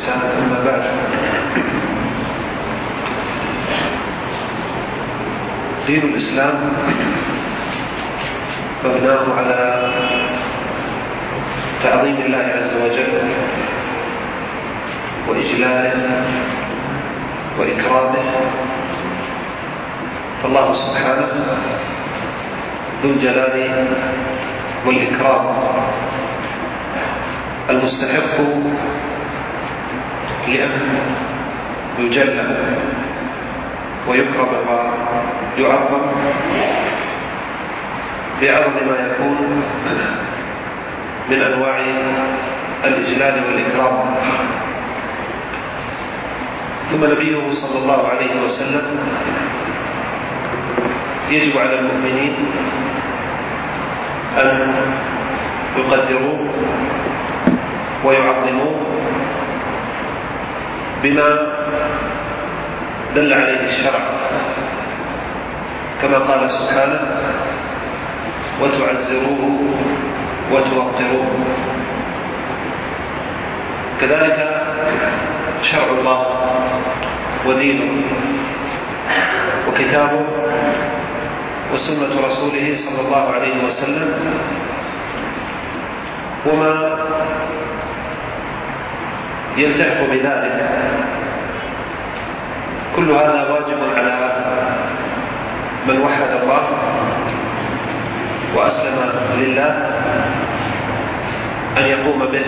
والإحسان. أما بعد، دين الإسلام مبناه على تعظيم الله عز وجل وإجلاله وإكرامه، فالله سبحانه ذو الجلال والإكرام المستحق لأن يجل ويكرم ويعظم بعرض ما يكون من أنواع الإجلال والإكرام. ثم نبيه صلى الله عليه وسلم يجب على المؤمنين أن يقدروه ويعظموه بما دل عليه الشرع، كما قال سبحانه: وتعزروه وتوقروه. كذلك شرع الله ودينه وكتابه وسنة رسوله صلى الله عليه وسلم وما يلتحق بذلك، كل هذا واجب على من وحد الله وأسلم لله أن يقوم به.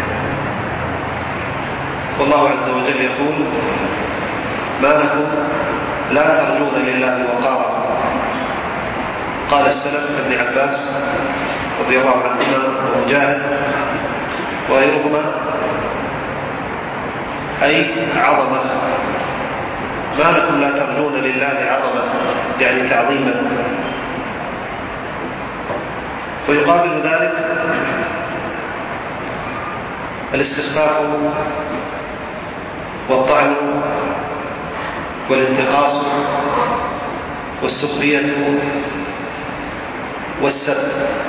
والله عز وجل يقول: ما لكم لا ترجون لله وقارا. قال السلف ابن عباس رضي الله عنهما ومجاهد وغيرهما: أي عظمة. ما لكم لا ترجون لله عظمة، يعني تعظيما. فيقابل ذلك الاستخفاف والطعن والانتقاص والسخرية والسب.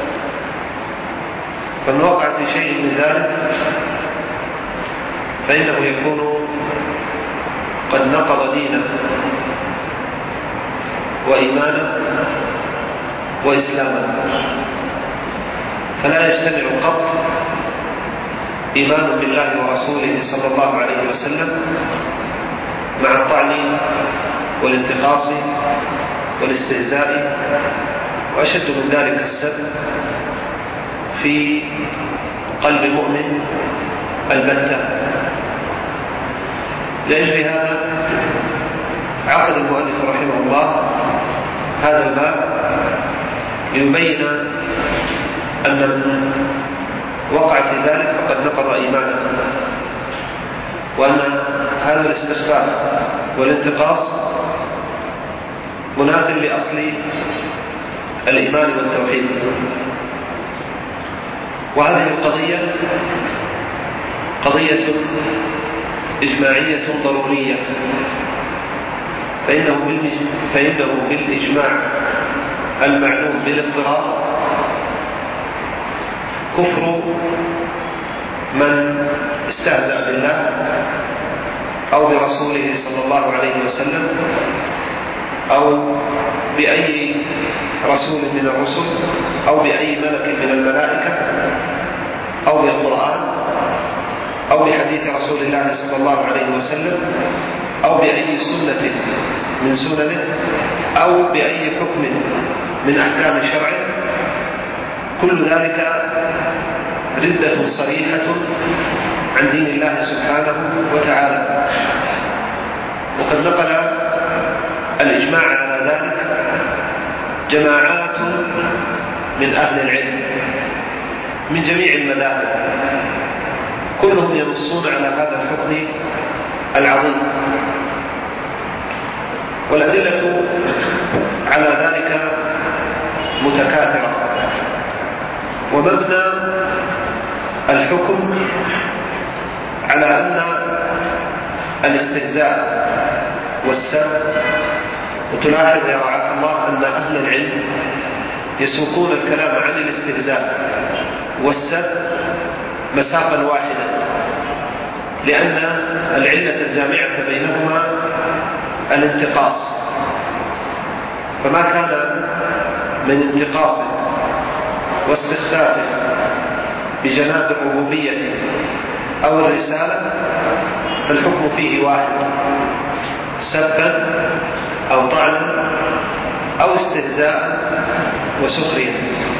فمن وقع في شيء من ذلك فإنه يكون قد نقض دينه وإيمانه وإسلامه. فلا يجتمع قط إيمان بالله ورسوله صلى الله عليه وسلم مع الطعن والانتقاص والاستهزاء، وأشد من ذلك السب في قلب المؤمن البتة. لأجل هذا عقد المؤلف رحمه الله هذا الباب ليبين أن من وقع في ذلك فقد نقض إيمانه، وأن هذا الاستخفاف والانتقاص مناف لأصل الإيمان والتوحيد. وهذه القضية قضية إجماعية ضرورية، فإنه بالإجماع المعلوم بالاضطرار كفر من استهزأ بالله أو برسوله صلى الله عليه وسلم أو بأي رسول من الرسل أو بأي ملك من الملائكة أو بالقرآن أو بحديث رسول الله صلى الله عليه وسلم أو بأي سنة من سننه أو بأي حكم من أحكام شرعه. كل ذلك ردة صريحة عن دين الله سبحانه وتعالى. وقد نقل الإجماع على ذلك جماعات من أهل العلم من جميع المذاهب، كلهم ينصون على هذا الحكم العظيم. والأدلة على ذلك متكاثرة. ومبنى الحكم على أن الاستهزاء والسب، وتلاحظ يا رعاك الله أن أهل العلم يسوقون الكلام عن الاستهزاء والسب مسافا واحدا، لأن العلة الجامعة بينهما الانتقاص، فما كان من انتقاص واستخفاف بجناب الربوبية أو الرسالة فالحكم فيه واحد، سبا أو طعنا أو استهزاء وسخرية.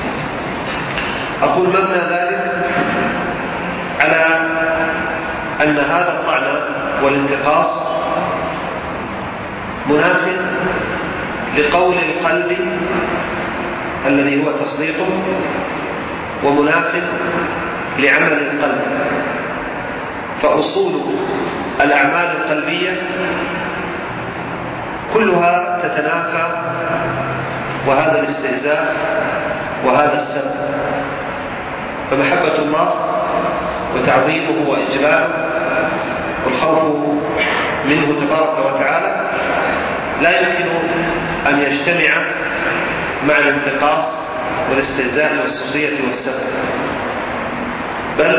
أقول مبنى ذلك على أن هذا الطعن والانتقاص مناف لقول القلب الذي هو تصديقه، ومناف لعمل القلب. فأصول الأعمال القلبية كلها تتنافى، وهذا الاستهزاء وهذا السب. فمحبة الله وتعظيمه وإجلاله والخوف منه تبارك وتعالى لا يمكن أن يجتمع مع الانتقاص والاستهزاء والسخرية والسب، بل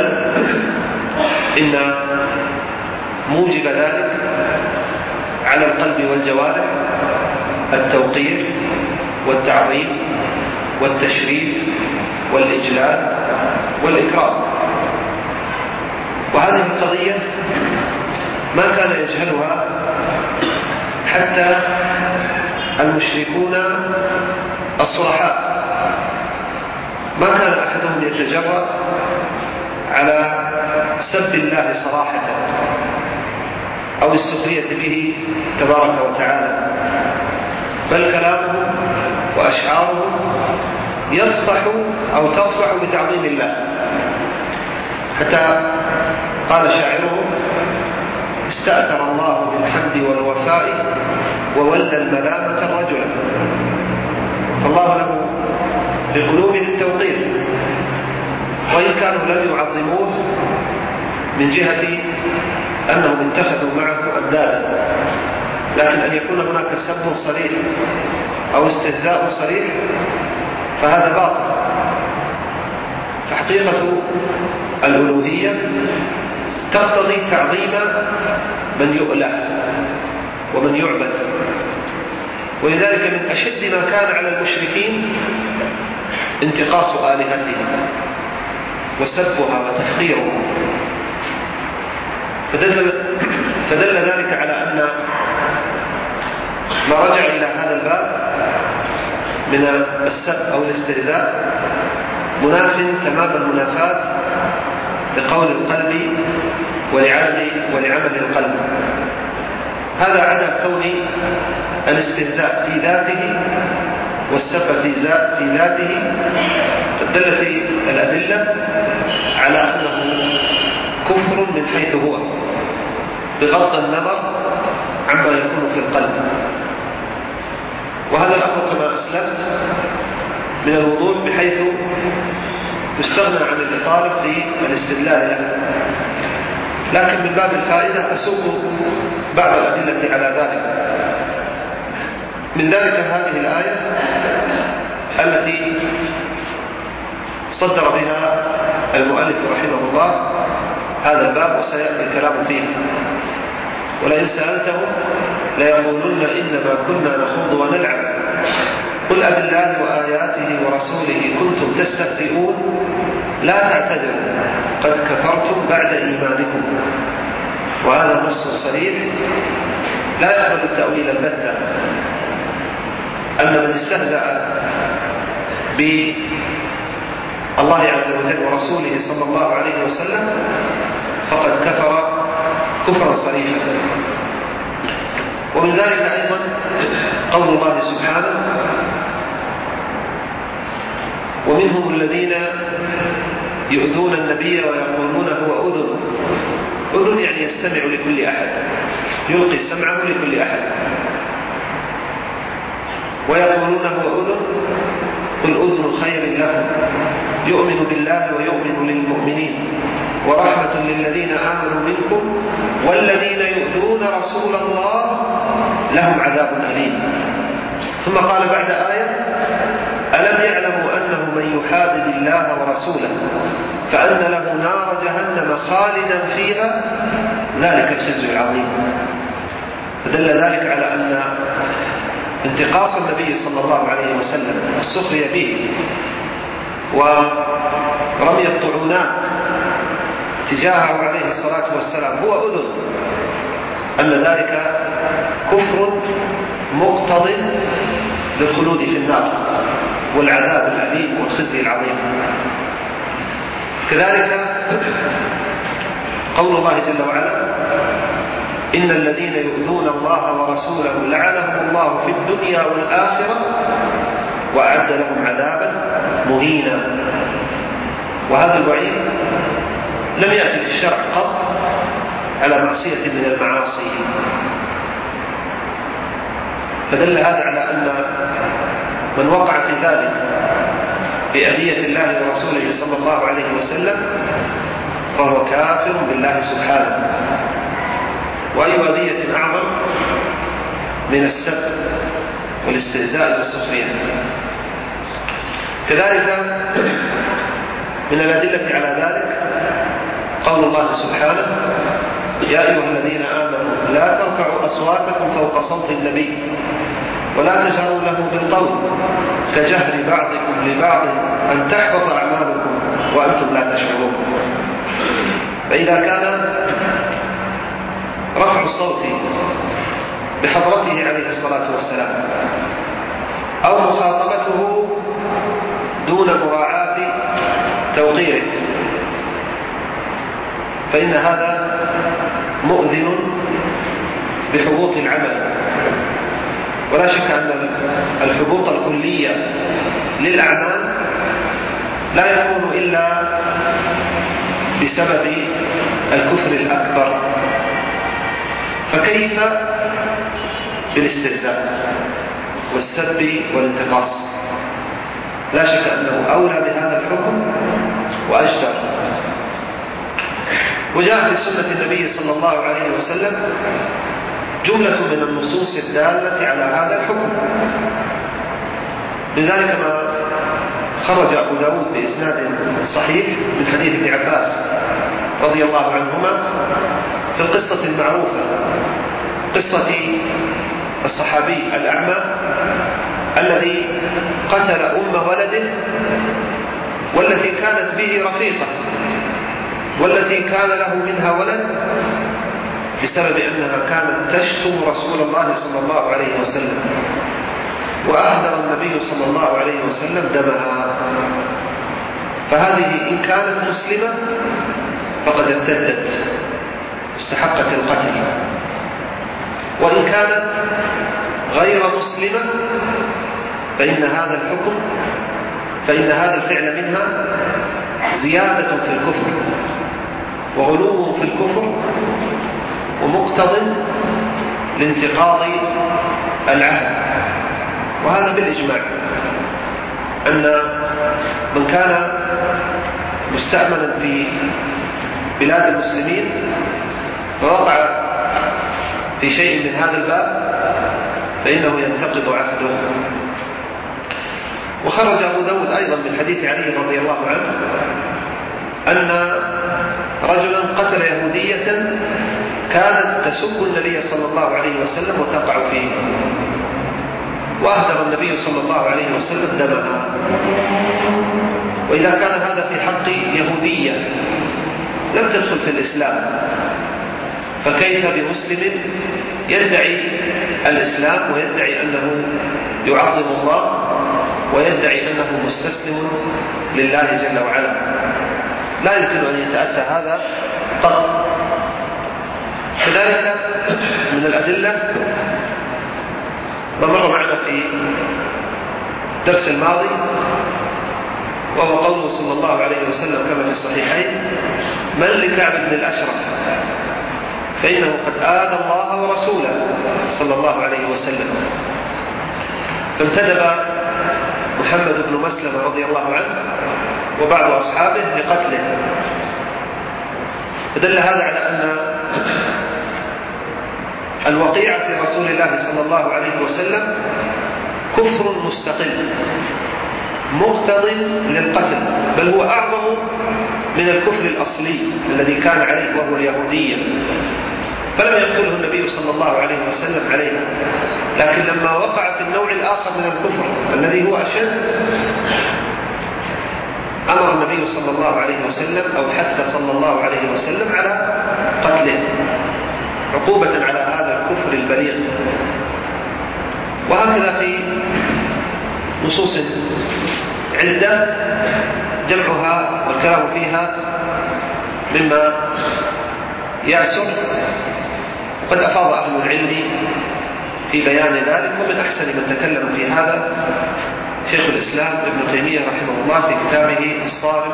إن موجب ذلك على القلب والجوارح التوقير والتعظيم والتشريف والإجلال والإكرام. وهذه القضية ما كان يجهلها حتى المشركون الصرحاء. ما كان أحدهم يتجرأ على سب الله صراحة أو السخرية به تبارك وتعالى، بل كلامه وأشعاره يصفح أو تصفح بتعظيم الله، حتى قال شاعره: استأثر الله بالحمد والوفاء وولى الملامة الرجل. فالله له بقلوبهم التوقير، وإن كانوا لم يعظموه من جهة أنهم اتخذوا معه أندادا، لكن أن يكون هناك سب صريح أو استهزاء صريح فهذا باطل. فحقيقة الألوهية تقتضي تعظيم من يؤله ومن يعبد، ولذلك من أشد ما كان على المشركين انتقاص آلهتهم وسبها وتحقيرها. فدل ذلك على أن ما رجع إلى هذا الباب من السب أو الاستهزاء مناف تمام المنافاة لقول القلب ولعمل القلب. هذا عدا كون الاستهزاء في ذاته والسب في ذاته دلت الأدلة على أنه كفر من حيث هو، بغض النظر عما يكون في القلب. وهذا الأمر كما أسلفت من الوضوح، بحيث يستغنى عن الإطالة في الاستدلال له، لكن من باب الفائدة أسوق بعض الأدلة على ذلك. من ذلك هذه الآية التي صدر بها المؤلف رحمه الله هذا الباب، وسيأتي الكلام فيه: ولئن سألتهم ليقولن إنما كنا نخوض ونلعب قل أبالله وآياته ورسوله كنتم تستهزئون لا تعتذروا قد كفرتم بعد إيمانكم. وهذا نص صريح لا يقبل التأويل البتة، أن من استهزأ بالله عز وجل ورسوله صلى الله عليه وسلم فقد كفر كفرا صريحا. ومن ذلك أيضا قول الله سبحانه: ومنهم الذين يؤذون النبي ويقولون هو أذن. أذن يعني يستمع لكل أحد، يلقي سمعه لكل أحد. ويقولون هو أذن قل أذن خير لهم يؤمن بالله ويؤمن للمؤمنين ورحمة للذين آمنوا منكم والذين يؤذون رسول الله لهم عذاب أليم. ثم قال بعد آية: ألم يعلموا أنه من يحادد الله ورسوله فأن له نار جهنم خالدا فيها ذلك الخزي العظيم. فدل ذلك على أن انتقاص النبي صلى الله عليه وسلم والسخرية به ورمي الطعونات تجاهه عليه الصلاة والسلام هو أذن أن ذلك كفر مقتض للخلود في النار والعذاب الأليم والخزي العظيم. كذلك قول الله جل وعلا إن الذين يؤذون الله ورسوله لعنهم الله في الدنيا والآخرة وأعد لهم عذابا مهينا. وهذا الوعيد لم يأتي في الشرع قط على معصية من المعاصي، فدل هذا على أن من وقع في ذلك بأذية الله ورسوله صلى الله عليه وسلم فهو كافر بالله سبحانه. وأي أذية أعظم من السب والاستهزاء والسخرية. كذلك من الأدلة على ذلك قول الله سبحانه يا أيها الذين آمنوا لا ترفعوا أصواتكم فوق صوت النبي ولا تجهروا له بالقول كجهر بعضكم لبعض أن تحبط أعمالكم وأنتم لا تشعرون. فإذا كان رفع الصوت بحضرته عليه الصلاة والسلام أو مخاطبته دون مراعاة توقيره فإن هذا مؤذن بحبوط العمل. ولا شك أن الحبوط الكلية للأعمال لا يكون إلا بسبب الكفر الأكبر، فكيف بالاستهزاء والسب والانتقاص؟ لا شك أنه أولى بهذا الحكم وأجدر. وجاء في سنة النبي صلى الله عليه وسلم جملة من النصوص الدالة على هذا الحكم. لذلك ما خرج أبو داود بإسناد صحيح من حديث ابن عباس رضي الله عنهما في القصة المعروفة، قصة الصحابي الأعمى الذي قتل أم ولده والتي كانت به رفيقة والتي كان له منها ولد بسبب أنها كانت تشتم رسول الله صلى الله عليه وسلم، وأهدر النبي صلى الله عليه وسلم دمها. فهذه إن كانت مسلمة فقد ارتدت استحقت القتل، وإن كانت غير مسلمة فإن هذا الفعل منها زيادة في الكفر وغلو في الكفر ومقتض لانتقاض العهد. وهذا بالإجماع أن من كان مستأمنا في بلاد المسلمين فوقع في شيء من هذا الباب فإنه ينتقض عهده. وخرج أبو داود أيضا من حديث علي رضي الله عنه أن رجلا قتل يهودية كانت تسب النبي صلى الله عليه وسلم وتقع فيه، وأهدر النبي صلى الله عليه وسلم دمها. وإذا كان هذا في حق يهودية لم تدخل في الإسلام فكيف بمسلم يدعي الإسلام ويدعي أنه يعظم الله ويدعي أنه مستسلم لله جل وعلا؟ لا يمكن أن يتأتى هذا قط. كذلك من الأدلة ما مر معنا في الدرس الماضي وهو قوله صلى الله عليه وسلم كما في الصحيحين من لكعب بن الأشرف فإنه قد آذى الله ورسوله صلى الله عليه وسلم. فانتدب محمد بن مسلمة رضي الله عنه وبعض أصحابه لقتله. فدل هذا على أن الوقيعة في رسول الله صلى الله عليه وسلم كفر مستقل مقتض للقتل، بل هو أعظم من الكفر الأصلي الذي كان عليه وهو اليهودية، فلم يقله النبي صلى الله عليه وسلم عليها. لكن لما وقع في النوع الآخر من الكفر الذي هو أشد، أمر النبي صلى الله عليه وسلم أو حتى صلى الله عليه وسلم على قتله عقوبة على هذا الكفر البليغ. وهكذا في نصوص عدة جمعها والكلام فيها مما يعسر، وقد أفاض أهل العلم في بيان ذلك، ومن أحسن من تكلم في هذا شيخ الإسلام ابن تيمية رحمه الله في كتابه الصارم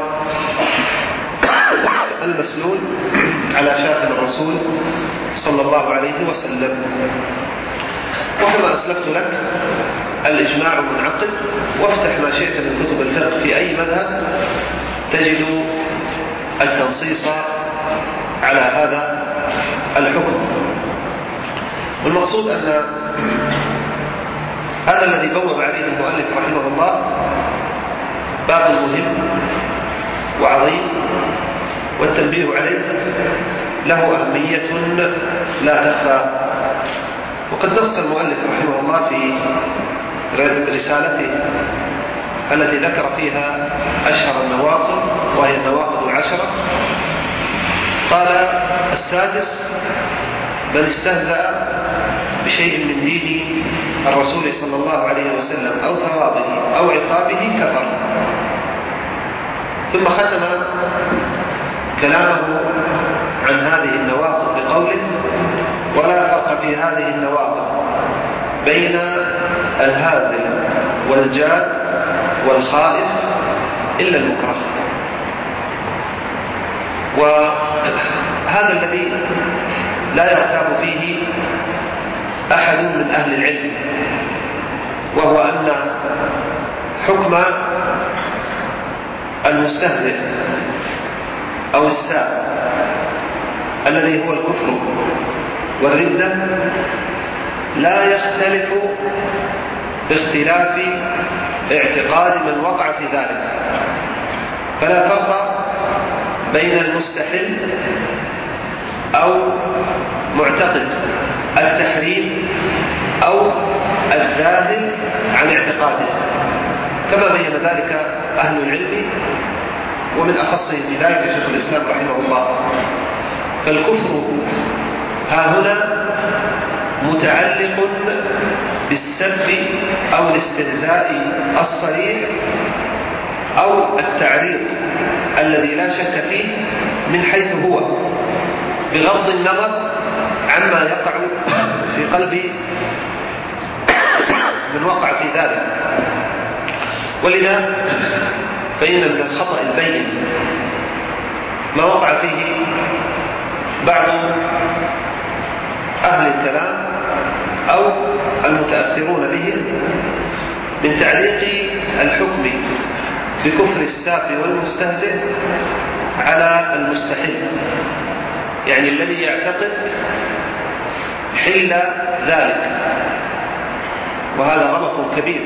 المسلول على شاتم الرسول صلى الله عليه وسلم. وكما أسلفت لك الإجماع منعقد، وافتح ما شئت من كتب الفقه في أي مذهب تجد التنصيص على هذا الحكم. والمقصود أن هذا الذي بوب عليه المؤلف رحمه الله باب مهم وعظيم، والتنبيه عليه له أهمية لا تخفى. وقد نص المؤلف رحمه الله في رسالته التي ذكر فيها أشهر النواقض، وهي النواقض 10، قال: السادس: من استهزأ بشيء من دين الرسول صلى الله عليه وسلم أو ثوابه أو عقابه كفر. ثم ختم كلامه عن هذه النواقض بقوله: ولا فرق في هذه النواقض بين الهازل والجاد والخائف إلا المكره. وهذا الذي لا يرتاب فيه أحد من أهل العلم، وهو أن حكم المستهزئ أو الساب الذي هو الكفر والردة لا يختلف باختلاف اعتقاد من وقع في ذلك، فلا فرق بين المستحل أو معتقد التحريم أو الذاهل عن اعتقاده، كما بين ذلك أهل العلم، ومن أخصهم بذلك شيخ الإسلام رحمه الله. فالكفر ها هنا متعلق بالسب أو الاستهزاء الصريح أو التعريض الذي لا شك فيه من حيث هو، بغض النظر عما يقع في قلب من وقع في ذلك. ولذا فإن من الخطأ البين ما وقع فيه بعض أهل الكلام أو المتأثرون به من تعليق الحكم بكفر الساب والمستهزئ على المستحل، يعني الذي يعتقد حل ذلك، وهذا غلط كبير.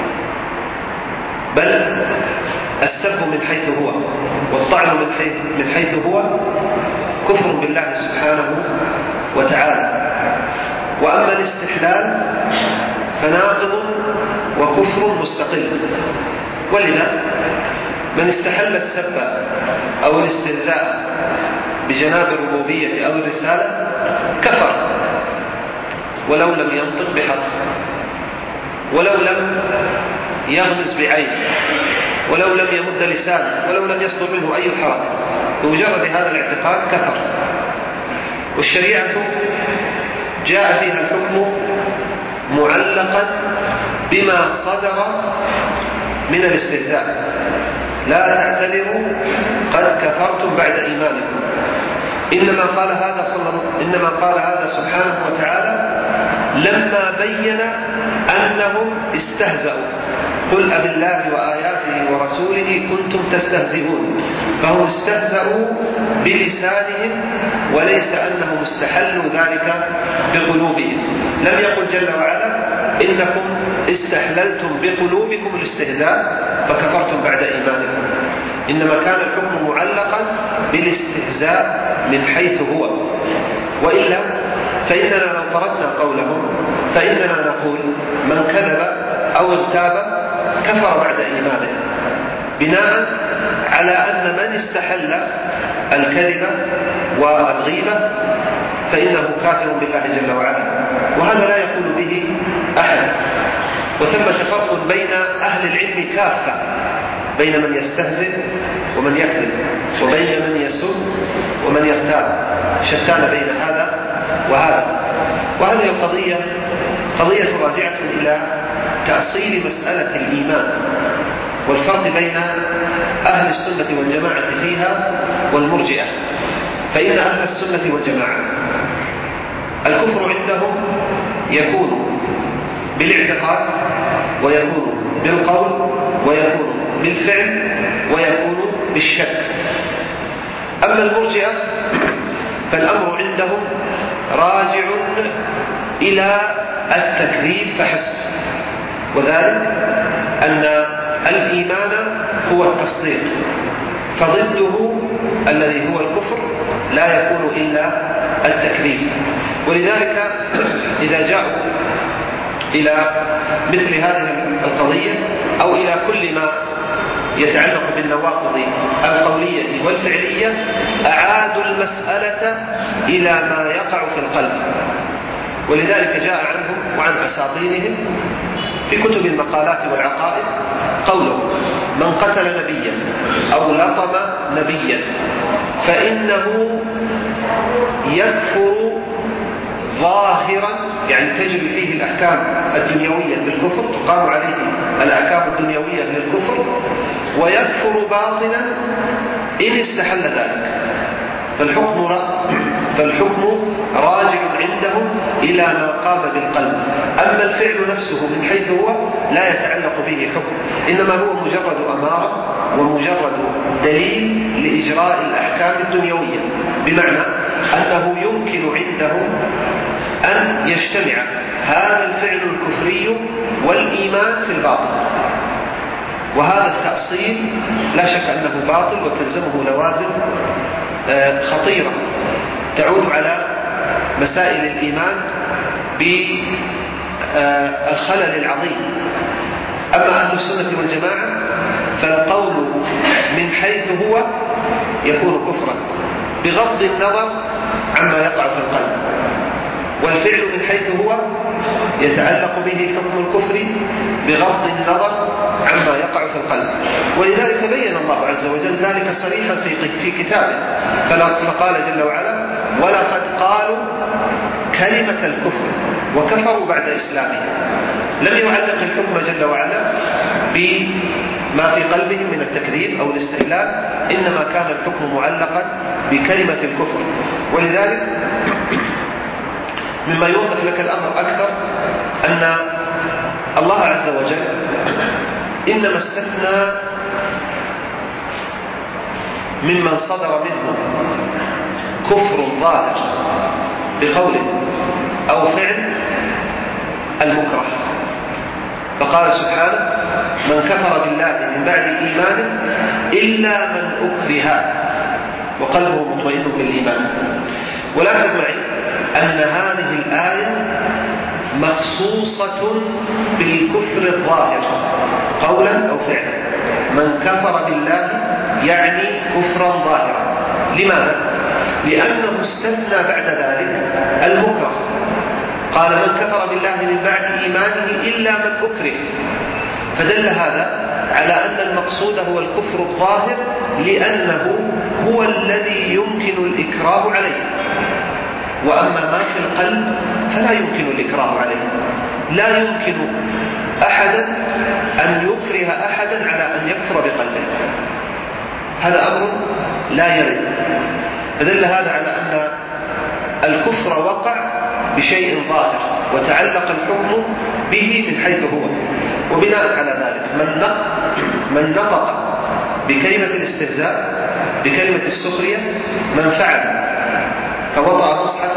بل السب من حيث هو والطعن من حيث هو كفر بالله سبحانه وتعالى. وأما الاستحلال فناقض وكفر مستقل. ولذا من استحل السب أو الاستهزاء بجناب الربوبية أو الرسالة كفر، ولو لم ينطق بحرف، ولو لم يغمز بعين، ولو لم يمد لسانه، ولو لم يصدر منه أي حركة، بمجرد هذا الاعتقاد كفر. والشريعة جاء فيها الحكم معلقا بما صدر من الاستهزاء: لا تعتذروا قد كفرتم بعد إيمانكم. إنما قال هذا سبحانه وتعالى لما بين أنهم استهزأوا: قل أبالله وآياته ورسوله كنتم تستهزئون. فهم استهزأوا بلسانهم، وليس أنهم استحلوا ذلك بقلوبهم. لم يقل جل وعلا إنكم استحللتم بقلوبكم الاستهزاء فكفرتم بعد إيمانكم، إنما كان الحكم معلقا بالاستهزاء من حيث هو. وإلا فإننا لو طردنا قولهم فإننا نقول من كذب أو ارتاب كفر بعد إيمانه، بناء على أن من استحل الكذب والغيبة فإنه كافر بالله جل وعلا، وهذا لا يقول به أحد. وثمة فرق بين أهل العلم كافة، بين من يستهزئ ومن يكذب، وبين من يسب ومن يغتاب، شتان بين هذا وهذا. وهذه القضية قضية راجعة إلى تأصيل مسألة الإيمان والفرق بين أهل السنة والجماعة فيها والمرجئة. فإن أهل السنة والجماعة الكفر عندهم يكون بالاعتقاد، ويكون بالقول، ويكون بالفعل، ويكون بالشك. أما المرجئة فالأمر عندهم راجع إلى التكذيب فحسب، وذلك أن الإيمان هو التصديق، فضده الذي هو الكفر لا يكون إلا التكذيب. ولذلك إذا جاءوا إلى مثل هذه القضية أو إلى كل ما يتعلق بالنواقض القولية والفعلية أعادوا المسألة إلى ما يقع في القلب. ولذلك جاء عنهم وعن أساطينهم في كتب المقالات والعقائد قوله: من قتل نبيا أو لطم نبيا فإنه يكفر ظاهرا، يعني تجري فيه الأحكام الدنيوية بالكفر، تقام عليه الأحكام الدنيوية بالكفر، ويكفر باطنا إن استحل ذلك. فالحكم راجع عندهم إلى ما قام بالقلب. أما الفعل نفسه من حيث هو لا يتعلق به حكم، إنما هو مجرد أمارة ومجرد دليل لإجراء الأحكام الدنيوية، بمعنى أنه يمكن عندهم أن يجتمع هذا الفعل الكفري والإيمان في الباطل. وهذا التأصيل لا شك أنه باطل وتلزمه لوازم خطيرة تعود على مسائل الإيمان بالخلل العظيم. أما أهل السنة والجماعة فالقول من حيث هو يكون كفرا بغض النظر عما يقع في القلب، والفعل من حيث هو يتعلق به حكم الكفر بغض النظر عما يقع في القلب. ولذلك بين الله عز وجل ذلك صريحا في كتابه، فقال جل وعلا: ولقد قالوا كلمة الكفر وكفروا بعد إسلامهم. لم يعلق الحكم جل وعلا بما في قلبهم من التكذيب أو الاستهلاك، إنما كان الحكم معلقا بكلمة الكفر. ولذلك مما يوضح لك الأمر أكثر أن الله عز وجل إنما استثنى ممن صدر منه كفر ظاهر بقول أو فعل المكره، فقال سبحانه: من كفر بالله من بعد إيمانه إلا من أكره وقلبه مطمئن بالإيمان. ولاحظ معي أن هذه الآية مخصوصة بالكفر الظاهر قولا أو فعلا. من كفر بالله يعني كفرا ظاهرا. لماذا؟ لأنه استثنى بعد ذلك المكره، قال: من كفر بالله من بعد إيمانه إلا من أكره، فدل هذا على أن المقصود هو الكفر الظاهر، لأنه هو الذي يمكن الإكراه عليه. وأما ما في القلب فلا يمكن الإكراه عليه. لا يمكن أحدا أن يكره أحدا على أن يكفر بقلبه، هذا أمر لا يرد. فدل هذا على أن الكفر وقع بشيء ظاهر وتعلق الحكم به من حيث هو. وبناء على ذلك من نطق بكلمة الاستهزاء، بكلمة السخرية، من فعل فوضع مصحفا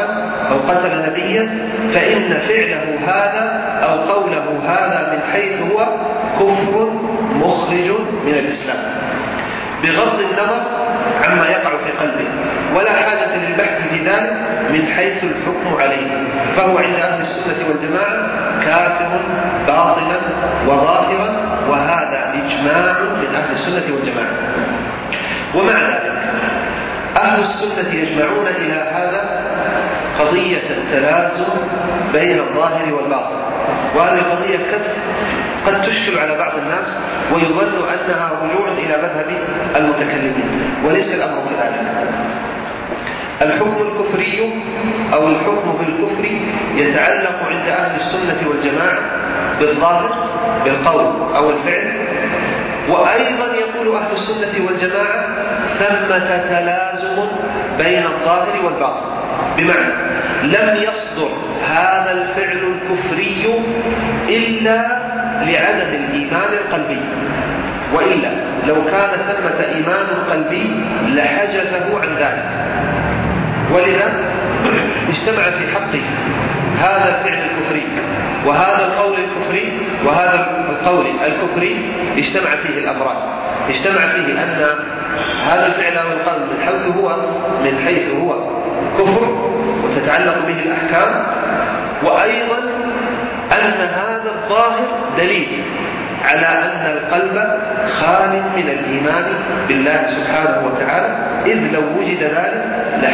أو قتل نبيا فإن فعله هذا أو قوله هذا من حيث هو كفر مخرج من الإسلام، بغض النظر عما يقع في قلبه، ولا حاجة للبحث في ذلك من حيث الحكم عليه، فهو عند أهل السنة والجماعة كافر باطلا وظاهرا، وهذا إجماع من أهل السنة والجماعة. ومع ذلك أهل السنة يجمعون إلى هذا قضية التلازم بين الظاهر والباطن، وهذه القضية قد تشكل على بعض الناس ويظن أنها رجوع إلى مذهب المتكلمين، وليس الأمر كذلك. الحكم الكفري أو الحكم بالكفر يتعلق عند أهل السنة والجماعة بالظاهر بالقول أو الفعل، وأيضا يقول أهل السنة والجماعة ثمة تلازم بين الظاهر والباطن، بمعنى لم يصدر هذا الفعل الكفري إلا لعدم الإيمان القلبي، وإلا لو كان ثمة إيمان قلبي لحجزه عن ذلك. ولذا اجتمع في حقه هذا الفعل الكفري وهذا القول الكفري وهذا القول الكفري، اجتمع فيه الأمران، اجتمع فيه أن هذا الفعل والقول من حيث هو كفر وتتعلق به الأحكام، وأيضا أن هذا الظاهر دليل على أن القلب خال من الإيمان بالله سبحانه وتعالى، إذ لو وجد ذلك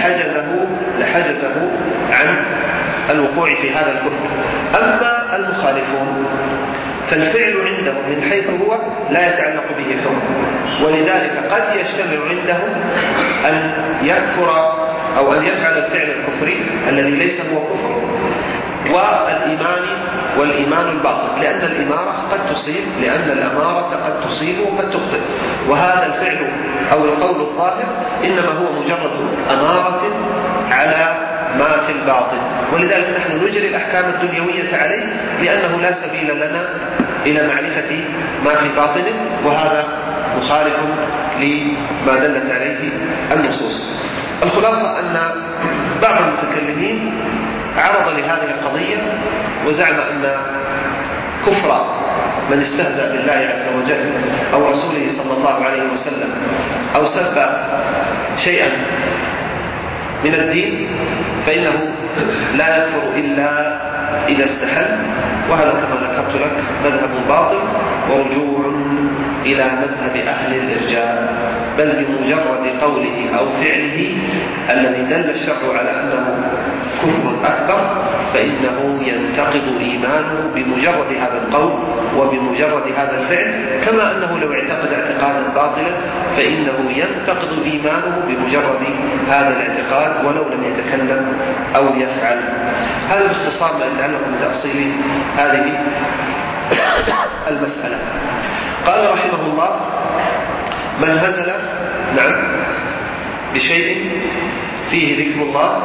لحجزه عن الوقوع في هذا الكفر. أما المخالفون فالفعل عندهم من حيث هو لا يتعلق به الحكم، ولذلك قد يجتمع عندهم أن يكفر أو أن يفعل الفعل الكفري الذي ليس هو كفر والإيمان الباطل، لأن الأمارة قد تصيب وقد تخطئ، وهذا الفعل أو القول الظاهر إنما هو مجرد أمارة على ما في الباطن، ولذلك نحن نجري الأحكام الدنيوية عليه لأنه لا سبيل لنا إلى معرفة ما في باطنه، وهذا مخالف لما دلت عليه النصوص. الخلاصة أن بعض المتكلمين عرض لهذه القضية وزعم أن كفر من استهزأ بالله عز وجل أو رسوله صلى الله عليه وسلم أو سب شيئا من الدين فإنه لا يكفر إلا إذا استحل، وهذا كما ذكرت لك مذهب باطل ورجوع إلى مذهب أهل الإرجاء، بل بمجرد قوله أو فعله الذي دل الشرع على أنه كفر أكبر فإنه ينتقض إيمانه بمجرد هذا القول وبمجرد هذا الفعل، كما أنه لو اعتقد اعتقادا باطلا فإنه ينتقض إيمانه بمجرد هذا الاعتقاد ولو لم يتكلم أو يفعل. هذا باختصار ما يتعلق بتأصيل هذه المسألة. قال رحمه الله: من هزل بشيء فيه ذكر الله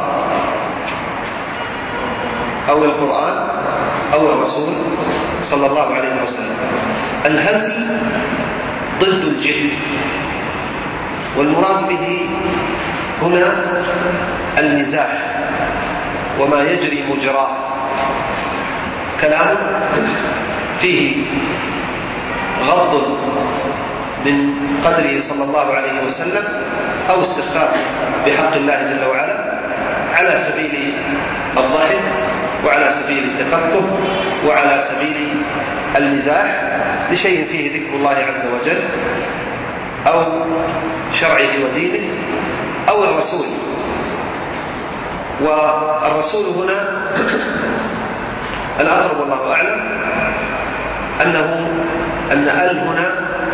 أو القرآن أو الرسول صلى الله عليه وسلم. الهزل ضد الجهل، والمراد به هنا المزاح وما يجري مجراه، كلام فيه غض من قدره صلى الله عليه وسلم أو استخفاف بحق الله جل وعلا على سبيل الضحك وعلى سبيل التفكه وعلى سبيل المزاح لشيء فيه ذكر الله عز وجل أو شرعه ودينه أو الرسول. والرسول هنا الأقرب والله أعلم أن هنا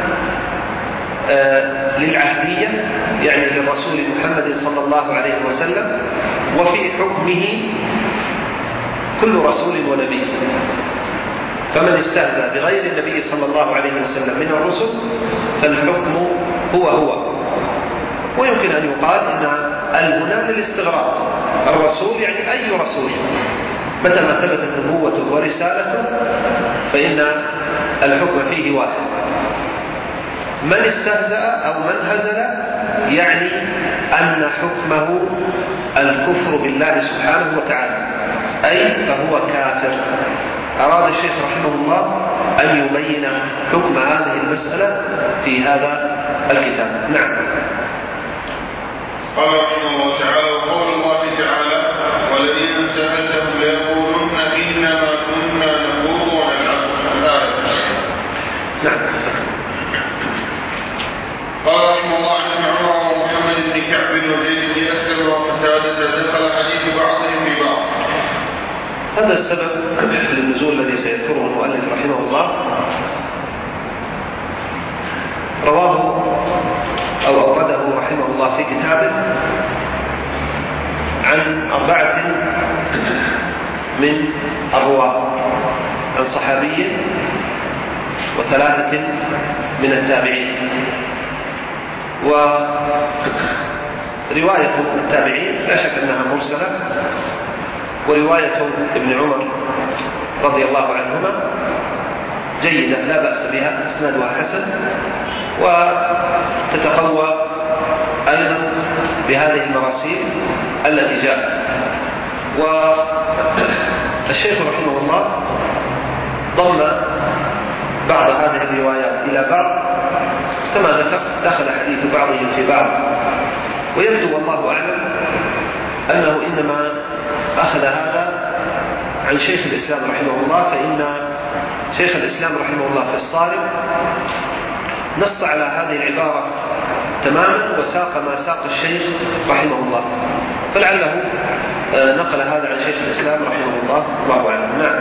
للعهدية، يعني للرسول محمد صلى الله عليه وسلم، وفي حكمه كل رسول ونبي، فمن استهزأ بغير النبي صلى الله عليه وسلم من الرسل فالحكم هو. ويمكن أن يقال إن هنا للاستغراق، الرسول يعني أي رسول، متى ما ثبتت نبوته ورسالته فإن الحكم فيه واحد. من استهزأ أو من هزل يعني أن حكمه الكفر بالله سبحانه وتعالى، أي فهو كافر. أراد الشيخ رحمه الله أن يبين حكم هذه المسألة في هذا الكتاب. نعم. قال رحمه الله تعالى: وقول الله تعالى: ولئن سألتهم ليقولن إنما كنا نخوض ونلعب. نعم. قال رحمه الله: عن عمر ومحمد بن كعب وزيد بن أسلم وقتادة دخل حديث بعضهم في بعض. هذا السبب للنزول الذي سيذكره المؤلف رحمه الله. رواه أو أورده رحمه الله في كتابه عن 4 من الرواة، عن صحابي و3 من التابعين. ورواية التابعين لا شك أنها مرسلة، ورواية ابن عمر رضي الله عنهما جيدة لا بأس بها، إسنادها حسن، وتتقوى أيضا بهذه المراسيل التي جاءت. والشيخ رحمه الله ضم بعض هذه الروايات إلى بعض كما ذكر، دخل حديث بعضهم في بعض. ويبدو والله أعلم أنه إنما أخذ هذا عن شيخ الإسلام رحمه الله، فإن شيخ الإسلام رحمه الله في الصارم نص على هذه العبارة تماما وساق ما ساق الشيخ رحمه الله، فلعله نقل هذا عن شيخ الإسلام رحمه الله، الله أعلم. نعم.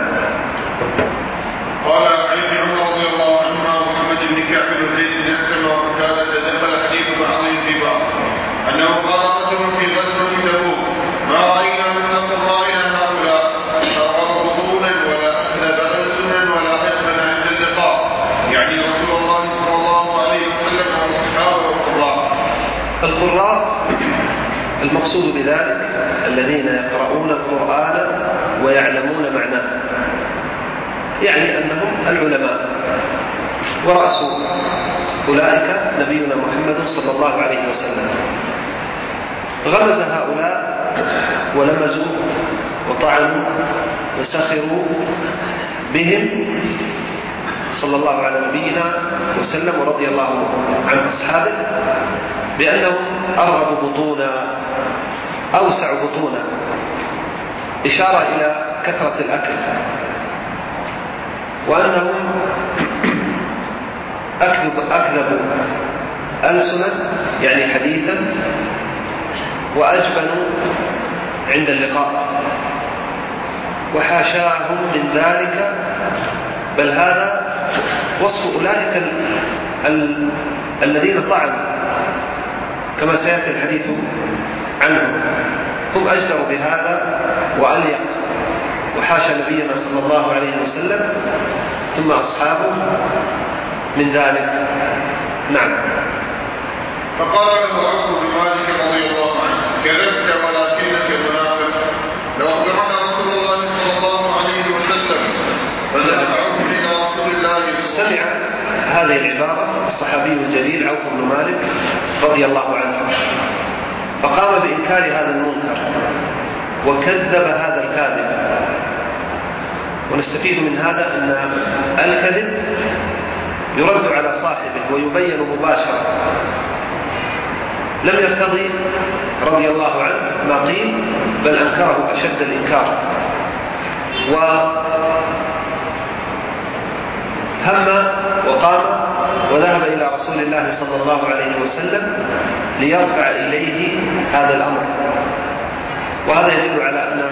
قال عن ابن عمر رضي الله عنهما ومحمد بن كعب وزيد بن أسلم وقتادة دخل حديث بعضهم في بعض أنه قال رجل في غزوة تبوك: ما رأينا من قرائنا هؤلاء أرغب بطونا ولا أكذب ألسنا ولا أجمل عند اللقاء، يعني رسول الله صلى الله عليه وسلم وأصحابه القراء. القراء المقصود بذلك الذين يقرؤون القرآن ويعلمون معناه، يعني أنهم العلماء، ورأس أولئك نبينا محمد صلى الله عليه وسلم. غمز هؤلاء ولمزوا وطعنوا وسخروا بهم صلى الله على نبينا وسلم ورضي الله عن أصحابه بأنهم أرغب بطونا، أوسع بطونا، إشارة إلى كثرة الأكل، وأنهم أكذبوا ألسنا يعني حديثا، وأجبنوا عند اللقاء، وحاشاهم من ذلك، بل هذا وصف أولئك الذين طعنوا كما سيأتي الحديث عنهم، هم أجدر بهذا وأليق، وحاشا نبينا صلى الله عليه وسلم ثم أصحابه من ذلك. نعم. فقال له عوف بن مالك رضي الله عنه: كذبت ولكنك منافق، لو أخبرنا رسول الله صلى الله عليه وسلم فذهب عوف إلى رسول الله. سمع هذه العبارة الصحابي الجليل عوف بن مالك رضي الله عنه، فقام بإنكار هذا المنكر وكذب هذا الكاذب. ونستفيد من هذا أن الكذب يرد على صاحبه ويبين مباشرة. لم يرتضي رضي الله عنه ما قيل، بل أنكره أشد الإنكار، وهم وقام وذهب إلى رسول الله صلى الله عليه وسلم ليرفع إليه هذا الأمر. وهذا يدل على أن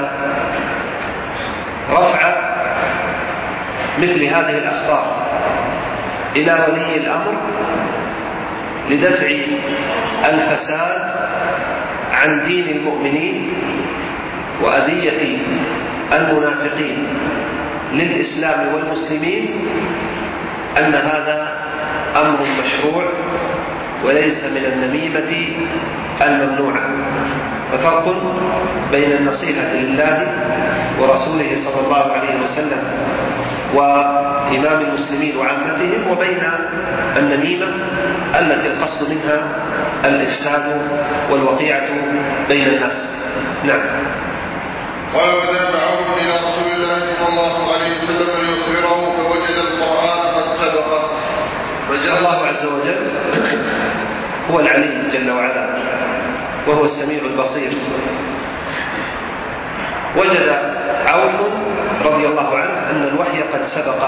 رفع مثل هذه الأخبار إلى ولي الأمر لدفع الفساد عن دين المؤمنين وأذية المنافقين للإسلام والمسلمين، أن هذا أمر مشروع وليس من النميمة الممنوعة. ففرق بين النصيحة لله ورسوله صلى الله عليه وسلم وإمام المسلمين وعامتهم، وبين النميمة التي القصد منها الإفساد والوقيعة بين الناس. نعم. قال وذهب عمرو إلى رسول الله صلى الله عليه وسلم ليخبره فوجد القرآن قد سبقه. فجاء الله عز وجل هو العليم جل وعلا وهو السميع البصير. وجد عوف رضي الله عنه أن الوحي قد سبقه،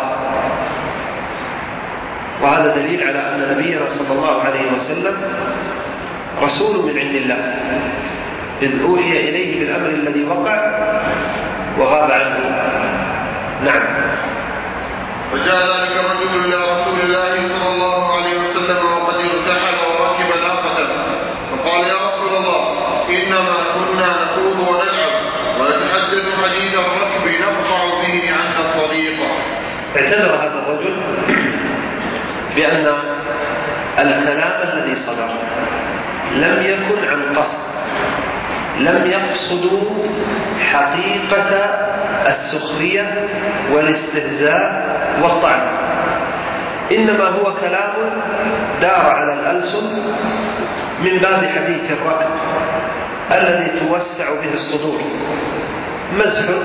وهذا دليل على أن نبينا صلى الله عليه وسلم رسول من عند الله، إذ أوحي إليه بالأمر الذي وقع وغاب عنه. نعم. وجاء ذلك الرجل إلى رسول الله صلى الله عليه وسلم وقد ارتحل وركب ناقته، فقال يا رسول الله إنما كنا نخوض ونلعب ونتحدث حديث الركب نقطع به عنا الطريق. اعتذر هذا الرجل بأن الكلام الذي صدر لم يكن عن قصد، لم يقصدوا حقيقة السخرية والاستهزاء والطعن، إنما هو كلام دار على الألسن من باب حديث الركب الذي توسع به الصدور، مزح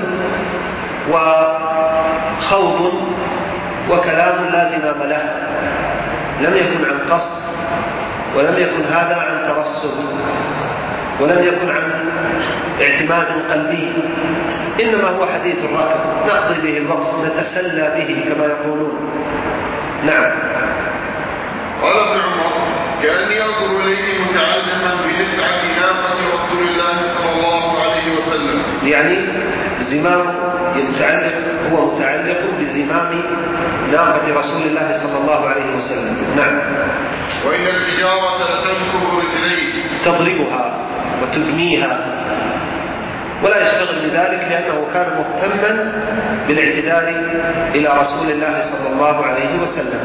وخوض وكلام لا زمام له، لم يكن عن قصد، ولم يكن هذا عن ترصد، ولم يكن عن اعتماد قلبي، إنما هو حديث الركب نقضي به الوقت، نتسلى به كما يقولون. نعم. قال ابن عمر كأني أنظر إليه متعلما بنفعة ناقة رسول الله صلى الله عليه وسلم، يعني زمام هو متعلق بزمام ناقة رسول الله صلى الله عليه وسلم. نعم. وإن الحجارة لتنكب رجليه، تضربها وتدميها، ولا يشتغل بذلك لأنه كان مهتما بالاعتدال إلى رسول الله صلى الله عليه وسلم.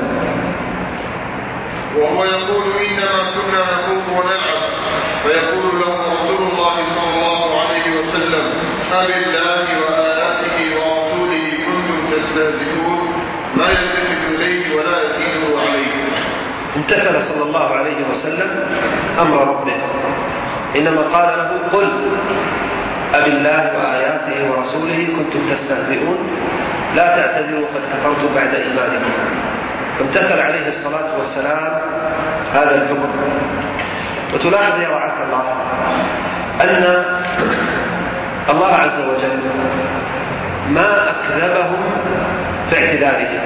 وهو يقول إنما كنا نخوض ونلعب، فيقول له رسول الله صلى الله عليه وسلم أبالله وآياته ورسوله كنتم تستهزئون، ما يلتفت إليه ولا يزيد عليه. امتثل صلى الله عليه وسلم أمر ربه، إنما قال له قل أبالله وآياته ورسوله كنتم تستهزئون لا تعتذروا قد كفرتم بعد إيمانكم. فامتثل عليه الصلاة والسلام هذا الحكم. وتلاحظ يا رعاك الله أن الله عز وجل ما أكذبهم في اعتذارهم،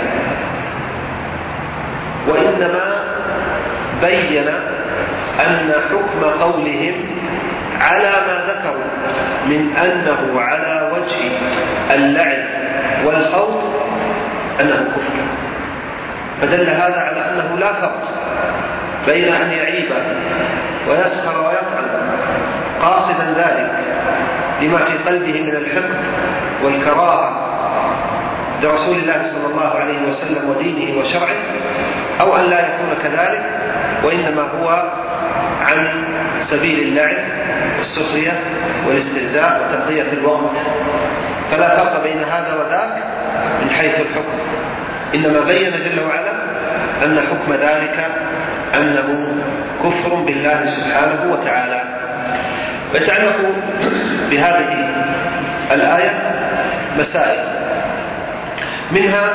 وإنما بين أن حكم قولهم على ما ذكروا من أنه على وجه اللعب والخوض أنه كفر، فدل هذا على أنه لا فرق بين أن يعيب ويسخر ويفعل قاصدا ذلك لما في قلبه من الحقد والكراهة لرسول الله صلى الله عليه وسلم ودينه وشرعه، أو أن لا يكون كذلك، وإنما هو عن سبيل اللعب والسخرية والاستهزاء وتقضية الوقت، فلا فرق بين هذا وذاك من حيث الحكم، إنما بين جل وعلا أن حكم ذلك أنه كفر بالله سبحانه وتعالى. ويتعلق بهذه الآية مسائل، منها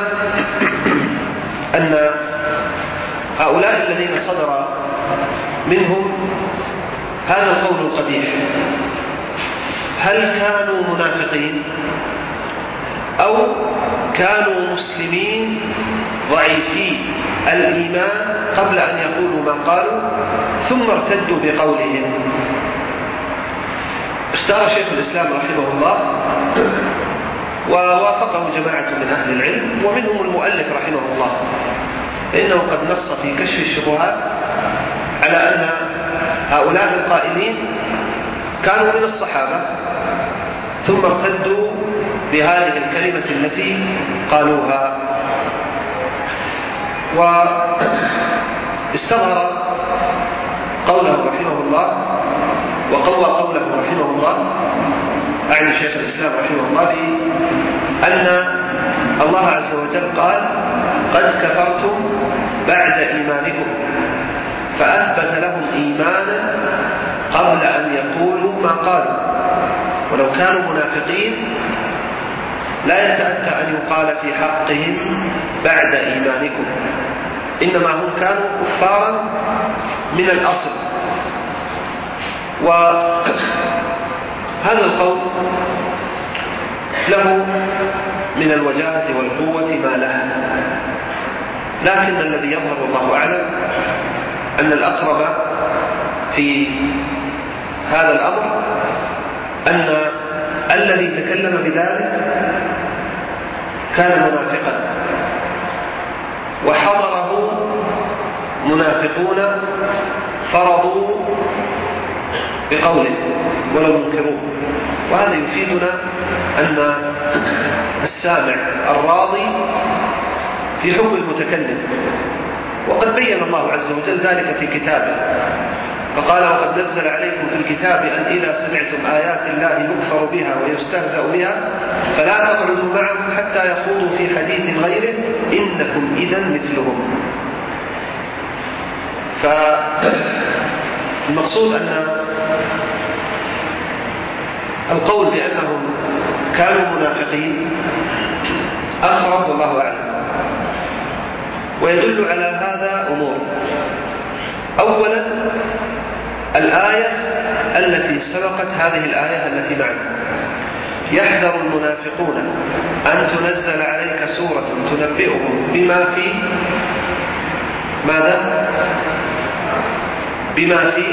أن هؤلاء الذين صدر منهم هذا القول القبيح هل كانوا منافقين أو كانوا مسلمين ضعيفي الإيمان قبل أن يقولوا ما قالوا ثم ارتدوا بقولهم؟ اختار شيخ الإسلام رحمه الله ووافقه جماعة من أهل العلم ومنهم المؤلف رحمه الله، فإنه قد نص في كشف الشبهات على أن هؤلاء القائلين كانوا من الصحابة ثم ارتدوا بهذه الكلمة التي قالوها. واستظهر قوله رحمه الله وقوى قوله رحمه الله، أعني شيخ الإسلام رحمه الله، بأن الله عز وجل قال قد كفرتم بعد إيمانكم، فأثبت لهم إيمانا قبل أن يقولوا ما قالوا. ولو كانوا منافقين لا يتأتى أن يقال في حقهم بعد إيمانكم، إنما هم كانوا كفارا من الأصل. وهذا القول له من الوجاهة والقوة ما لها، لكن الذي يظهر والله أعلم أن الأقرب في هذا الأمر أن الذي تكلم بذلك كان منافقا، وحضره منافقون فرضوا بقوله ولم ينكروه. وهذا يفيدنا أن السامع الراضي في حكم المتكلم، وقد بين الله عز وجل ذلك في كتابه، فقال وقد نزل عليكم في الكتاب أن إذا سمعتم آيات الله يكفر بها ويستهزأ بها فلا تقعدوا معهم حتى يخوضوا في حديث غيره إنكم إذا مثلهم. فالمقصود أن القول بأنهم كانوا منافقين أقرب والله أعلم، ويدل على هذا أمور. أولا الآية التي سبقت هذه الآية التي معنا: يحذر المنافقون أن تنزل عليك سورة تنبئهم بما في ماذا؟ بما في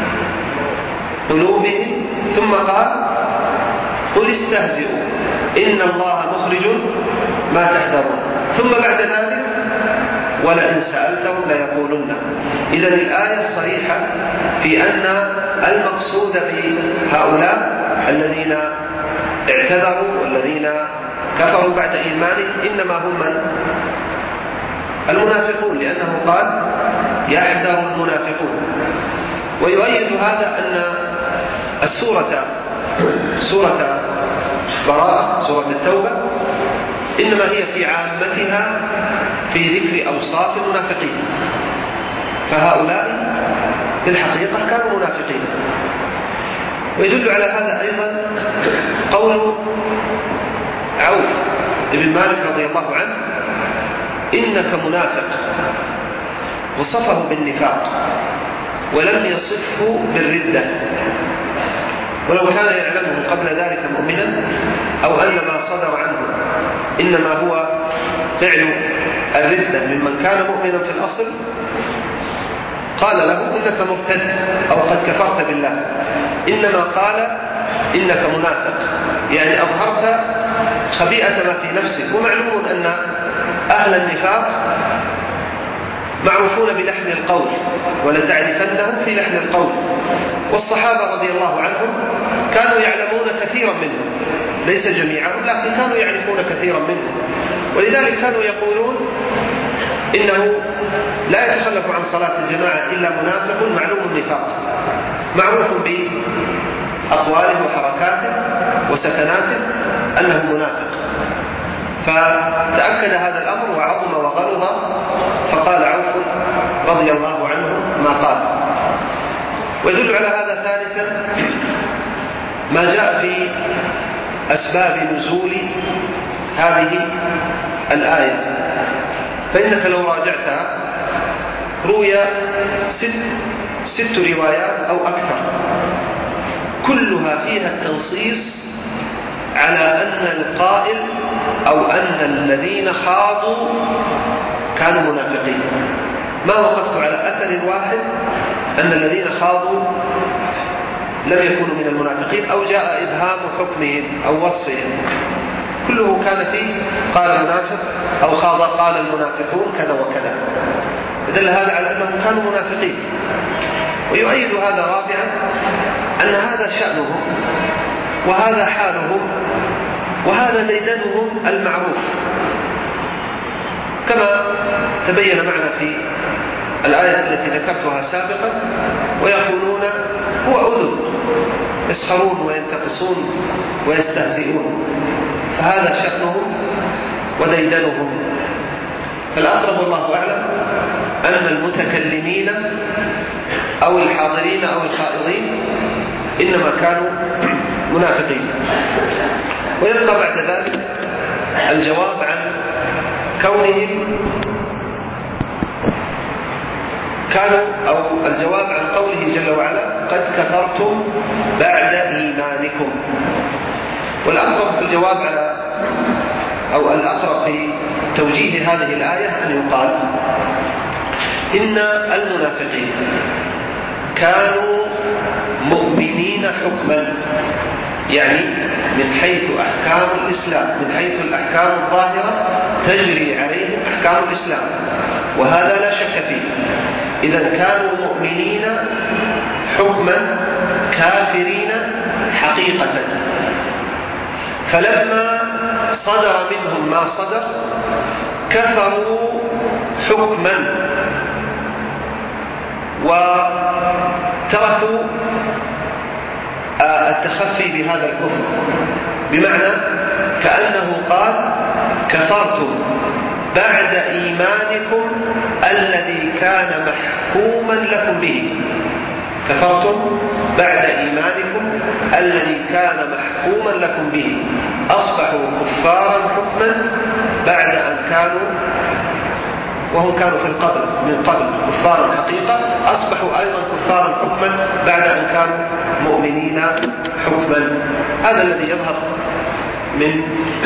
قلوبهم، ثم قال قل استهزئوا إن الله مخرج ما تحذرون، ثم بعد ذلك ولئن سألتهم ليقولن. إذن الآية صريحة في أن المقصود بهؤلاء الذين اعتذروا والذين كفروا بعد إيمانهم إنما هم المنافقون، لأنه قال يحذر المنافقون. ويؤيد هذا أن سورة براءة، سورة التوبة، إنما هي في عامتها في ذكر أوصاف المنافقين، فهؤلاء في الحقيقة كانوا منافقين. ويدل على هذا أيضا قول عوف بن مالك رضي الله عنه: إنك منافق، وصفه بالنفاق ولم يصفه بالردة، ولو كان يعلمه قبل ذلك مؤمنا أو أن ما صدر عنه إنما هو فعل الردة ممن كان مؤمنا في الأصل قال له إنك مرتد أو قد كفرت بالله، إنما قال إنك منافق، يعني أظهرت خبيئة ما في نفسك. ومعلوم أن أهل النفاق معروفون بلحن القول، ولتعرفنهم في لحن القول. والصحابة رضي الله عنهم كانوا يعلمون كثيرا منهم، ليس جميعهم لكن كانوا يعرفون كثيرا منهم، ولذلك كانوا يقولون إنه لا يتخلف عن صلاة الجماعة إلا منافق معلوم النفاق، معروف بأقواله وحركاته وسكناته أنه منافق. فتأكد هذا الأمر وعظم وغلظ، فقال عوف رضي الله عنه ما قال. ويدل على هذا ثالثا ما جاء في أسباب نزول هذه الآية، فإنك لو راجعتها روي ست روايات أو أكثر، كلها فيها التنصيص على أن القائل أو أن الذين خاضوا كانوا منافقين. ما وقفت على أثر واحد أن الذين خاضوا لم يكونوا من المنافقين أو جاء إبهام حكمهم أو وصفهم، كله كان فيه قال المنافق أو خاض قال المنافقون كذا وكذا، دل هذا على أنهم كانوا منافقين. ويؤيد هذا رابعا أن هذا شأنهم وهذا حالهم وهذا ديدنهم المعروف، كما تبين معنا في الآية التي ذكرتها سابقا: ويقولون هو أذن، يسخرون وينتقصون ويستهزئون، فهذا شأنهم وديدنهم. فالأقرب والله أعلم أن المتكلمين أو الحاضرين أو الخائضين إنما كانوا منافقين. ويبقى بعد ذلك الجواب عن كونهم كانوا، أو الجواب عن قوله جل وعلا قد كفرتم بعد إيمانكم. والأقرب في الجواب على، أو الأقرب في توجيه هذه الآية أن يقال إن المنافقين كانوا مؤمنين حكما، يعني من حيث أحكام الإسلام، من حيث الأحكام الظاهرة تجري عليهم أحكام الإسلام، وهذا لا شك فيه. إذا كانوا مؤمنين حكما كافرين حقيقة. فلما صدر منهم ما صدر كفروا حكما وتركوا التخفي بهذا الكفر، بمعنى كأنه قال كفرتم بعد إيمانكم الذي كان محكوما لكم به. كفرتم بعد إيمانكم الذي كان محكوما لكم به، أصبحوا كفارا حكما بعد أن كانوا، وهم كانوا من قبل كفارا حقيقة، أصبحوا أيضا كفارا حكما بعد أن كانوا مؤمنين حكما. هذا الذي يظهر من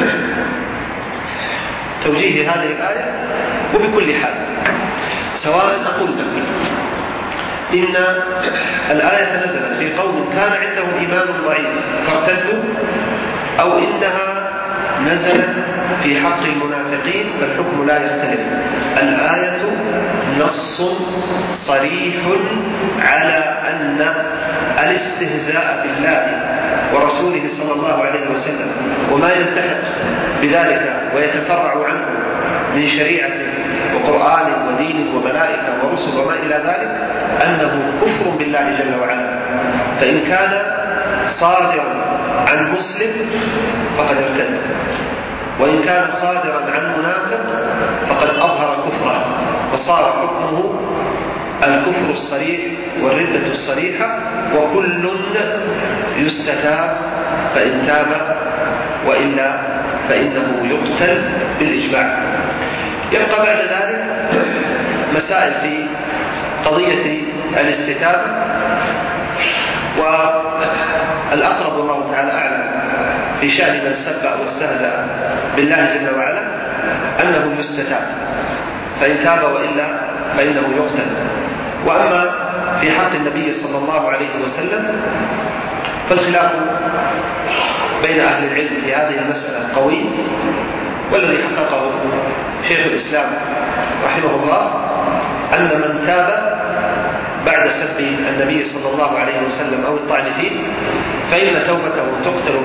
توجيه هذه الآية. وبكل حال سواء أقول إن الآية نزلت في قوم كان عندهم إيمان ضعيف فارتدوا، أو إنها نزلت في حق المنافقين، فالحكم لا يختلف. الآية نص صريح على أن الاستهزاء بالله ورسوله صلى الله عليه وسلم وما يلتحق بذلك ويتفرع عنه من شريعة وقرآن ودين وملائكة ورسل وما إلى ذلك أنه كفر بالله جل وعلا. فإن كان صادرا عن مسلم فقد ارتد، وإن كان صادرا عن منافق فقد أظهر كفره، وصار حكمه الكفر الصريح والردة الصريحة، وكل يستتاب فإن تاب، وإلا فإنه يقتل بالإجماع. يبقى بعد ذلك مسائل في قضية الاستتابة، والأقرب الله تعالى أعلم في شأن من سب واستهزأ بالله جل وعلا أنه يستتاب فإن تاب، وإلا فإنه يقتل. وأما في حق النبي صلى الله عليه وسلم فالخلاف بين أهل العلم في هذه المسألة قوي، والذي حققه شيخ الإسلام رحمه الله أن من تاب بعد سب النبي صلى الله عليه وسلم أو الطعن فيه فإن توبته تقبل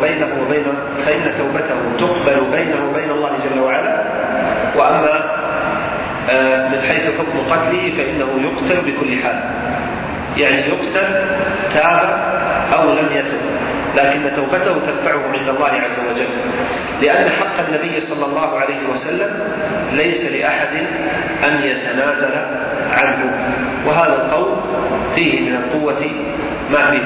بينه وبين الله جل وعلا. وأما من حيث حكم قتله فإنه يقتل بكل حال، يعني يقتل تاب أو لم يتب، لكن توبته تنفعه عند الله عز وجل، لأن حق النبي صلى الله عليه وسلم ليس لأحد أن يتنازل عنه. وهذا القول فيه من القوة ما فيه.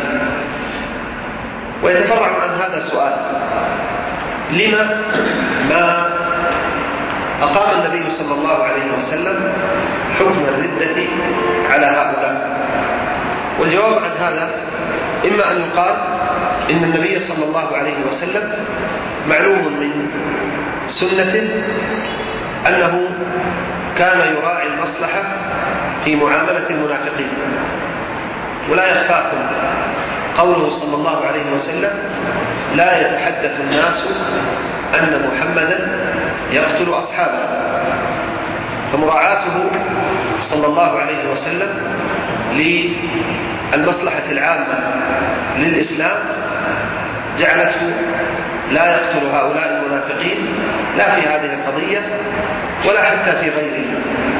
ويتفرع عن هذا السؤال: لما ما أقام النبي صلى الله عليه وسلم حكم الردة على هؤلاء؟ والجواب عن هذا إما أن يقال إن النبي صلى الله عليه وسلم معلوم من سنته أنه كان يراعي المصلحة في معاملة المنافقين، ولا يخفاكم قوله صلى الله عليه وسلم: لا يتحدث الناس أن محمدا يقتل أصحابه. فمراعاته صلى الله عليه وسلم للمصلحة العامة للإسلام جعلته لا يقتل هؤلاء المنافقين، لا في هذه القضية ولا حتى في غيرها.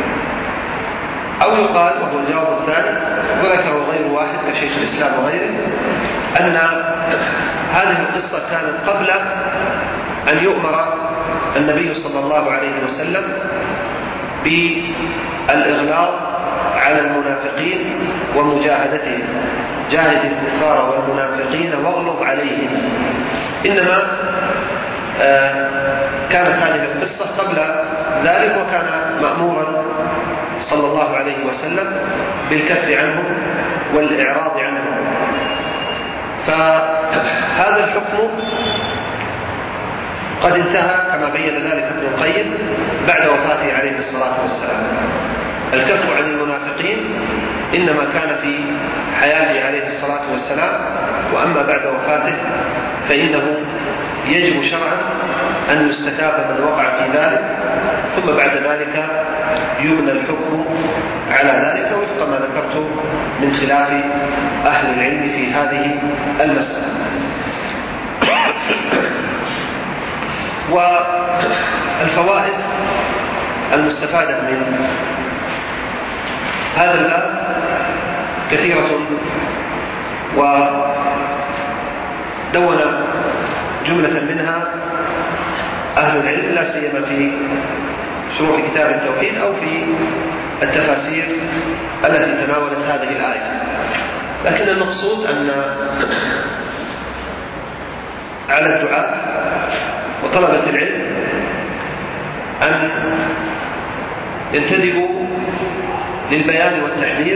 أو يقال، وهو الجواب الثاني وذكره غير واحد كشيخ الإسلام وغيره، أن هذه القصة كانت قبل أن يؤمر النبي صلى الله عليه وسلم بالإغلاظ على المنافقين ومجاهدتهم، جاهد الكفار والمنافقين واغلظ عليهم. إنما كانت هذه القصة قبل ذلك، وكان مأمورا صلى الله عليه وسلم بالكف عنهم والإعراض عنهم. فهذا الحكم قد انتهى كما بين ذلك ابن القيم بعد وفاته عليه الصلاة والسلام. الكف عن المنافقين إنما كان في حياته عليه الصلاة والسلام، وأما بعد وفاته فإنه يجب شرعا أن يستتاب من وقع في ذلك، ثم بعد ذلك يبنى الحكم على ذلك وفق ما ذكرت من خلاف أهل العلم في هذه المسألة. والفوائد المستفادة من هذا الباب كثيرة، ودون جملة منها أهل العلم لا سيما في شروح كتاب التوحيد أو في التفاسير التي تناولت هذه الآية. لكن المقصود أن على الدعاة وطلبة العلم أن ينتدبوا للبيان والتحذير،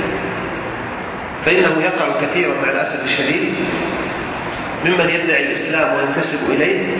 فإنه يقع كثيرا مع الأسف الشديد ممن يدعي الإسلام وينتسب إليه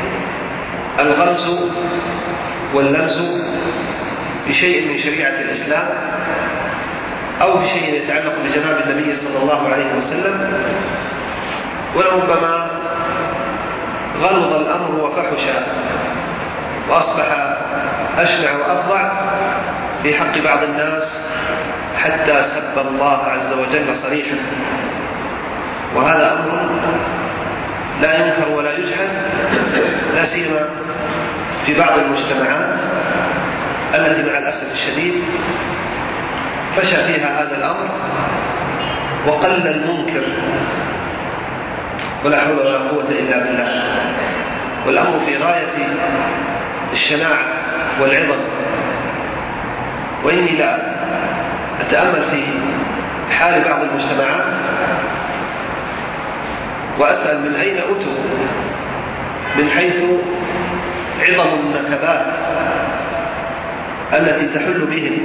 الغمز واللمز بشيء من شريعة الإسلام أو بشيء يتعلق بجناب النبي صلى الله عليه وسلم، ولربما غلظ الأمر وفحش وأصبح أشنع وأفظع في حق بعض الناس حتى سب الله عز وجل صريحا، وهذا أمر لا ينكر ولا يجحد، لا سيما في بعض المجتمعات التي مع الأسف الشديد فشى فيها هذا الأمر وقل المنكر، ولا حول ولا قوة إلا بالله. والأمر في غاية الشناعة والعظم. وإني لا أتأمل في حال بعض المجتمعات وأسأل من أين أتوا من حيث عظم النكبات التي تحل بهم،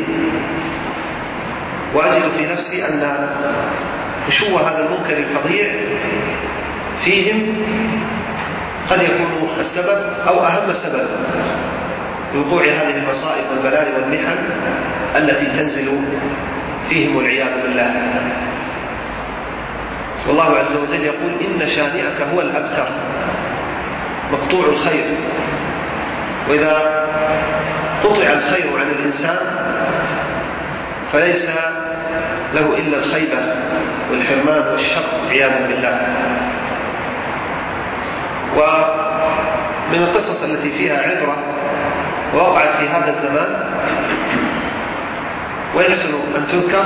وأجد في نفسي أن فشو هذا المنكر الفظيع فيهم قد يكون السبب أو أهم سبب لوقوع هذه المصائب والبلاء والمحن التي تنزل فيهم والعياذ بالله. والله عز وجل يقول إن شانئك هو الأبتر مقطوع الخير. وإذا قطع الخير عن الإنسان فليس له إلا الخيبة والحرمان والشر عياذا بالله. ومن القصص التي فيها عبرة ووقعت في هذا الزمان ويحسن أن تذكر